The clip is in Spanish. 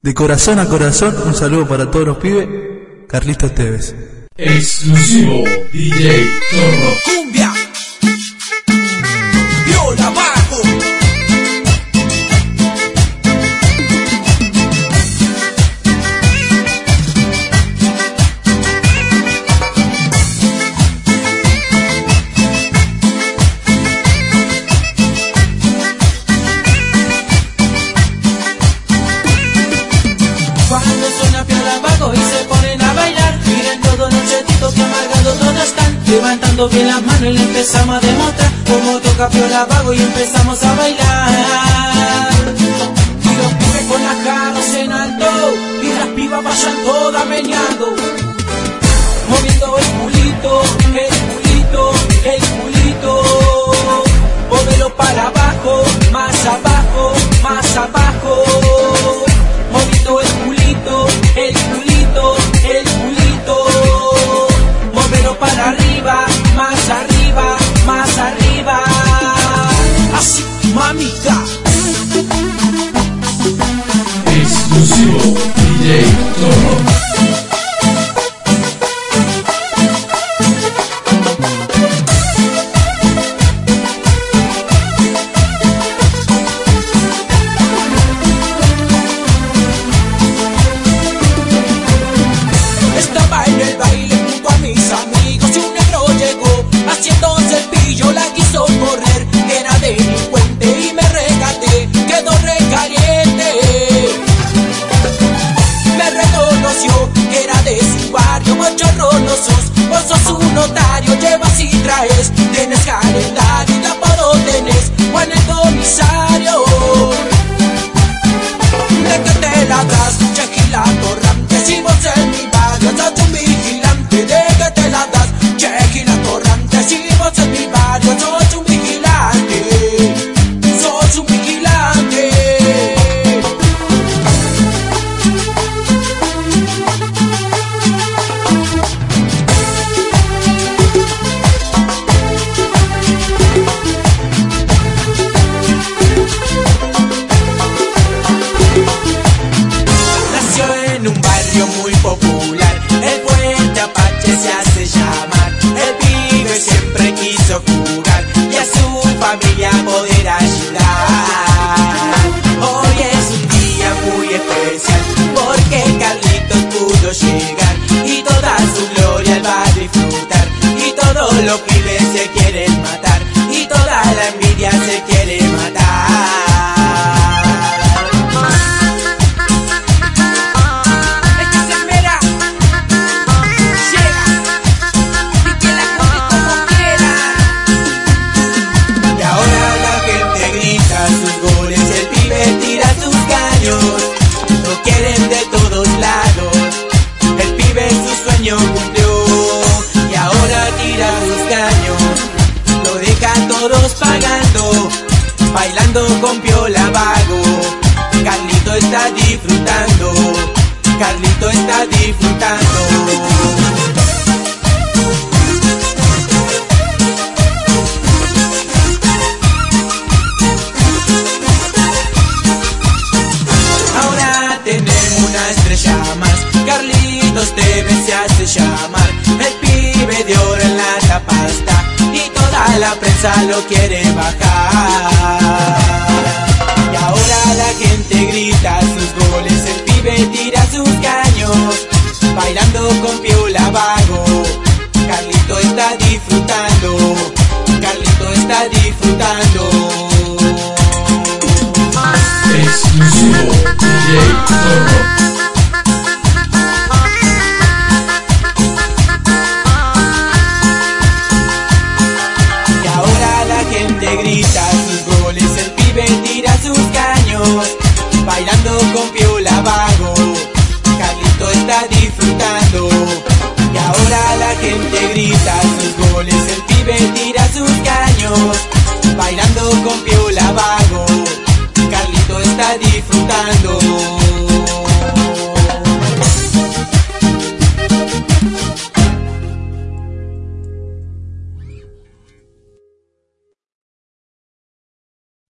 De corazón a corazón, un saludo para todos los pibes. Carlitos Tevez. Exclusivo DJ Zorro. Cumbia. Viola bajo. Cuando suena viola bajo y se ponen a bailar, miren todos los chetitos que amargados todos están, levantando bien las manos y le empezamos a demostrar cómo toca viola bajo y empezamos a bailar. Y los pibes con las caras en alto y las pibas vayan todas meneando, moviendo el culito, el culito, el culito. Móvelo para abajo, más abajo, más abajo. Moviendo el culito, el culito, el culito. Móvelo para arriba, más arriba, más arriba. Así, mamita. Exclusivo DJ Zorro. Estaba en el baile junto a mis amigos y un negro llegó haciéndose el pillo, la quiso correr, era delincuente y me regaté, quedó recaliente. Me reconoció que era de su barrio, mochorro no sos, vos sos un notario, llevas y traes, tienes calendario y tampoco tenés, Juan el comisario. ¿De qué te la das, Chejila Torrante, si vos en mi barrio sos un vigilante? ¿De qué te la das, Chejila Torrante, si vos en mi barrio sos un vigilante? Sos un vigilante. Nació en un barrio muy popular, el Puente Apache se hace llamar. El pibe siempre quiso jugar y a su familia poder ayudar. Hoy es un día muy especial porque Carlitos pudo llegar y toda su gloria él va a disfrutar. Y todos los pibes se quieren matar y toda la envidia se quiere matar. Es que se espera, llega y que la come como quiera. Y ahora la gente grita sus goles, el pibe tira sus caños, lo quieren de todos lados, el pibe su sueño cumplió y ahora tira sus caños, lo dejan todos pagando, bailando con viola vago. Carlito está disfrutando, Carlito está disfrutando. Ahora tenemos una estrella más, Carlitos Tevez se hace llamar, el pibe de oro en la tapa está y toda la prensa lo quiere bajar. Y ahora la gente grita sus goles, el pibe tira sus caños, bailando con viola vago. Carlito está disfrutando, Carlito está disfrutando. Exclusivo DJ Zorro. Y ahora la gente grita sus goles, el pibe tira sus caños, bailando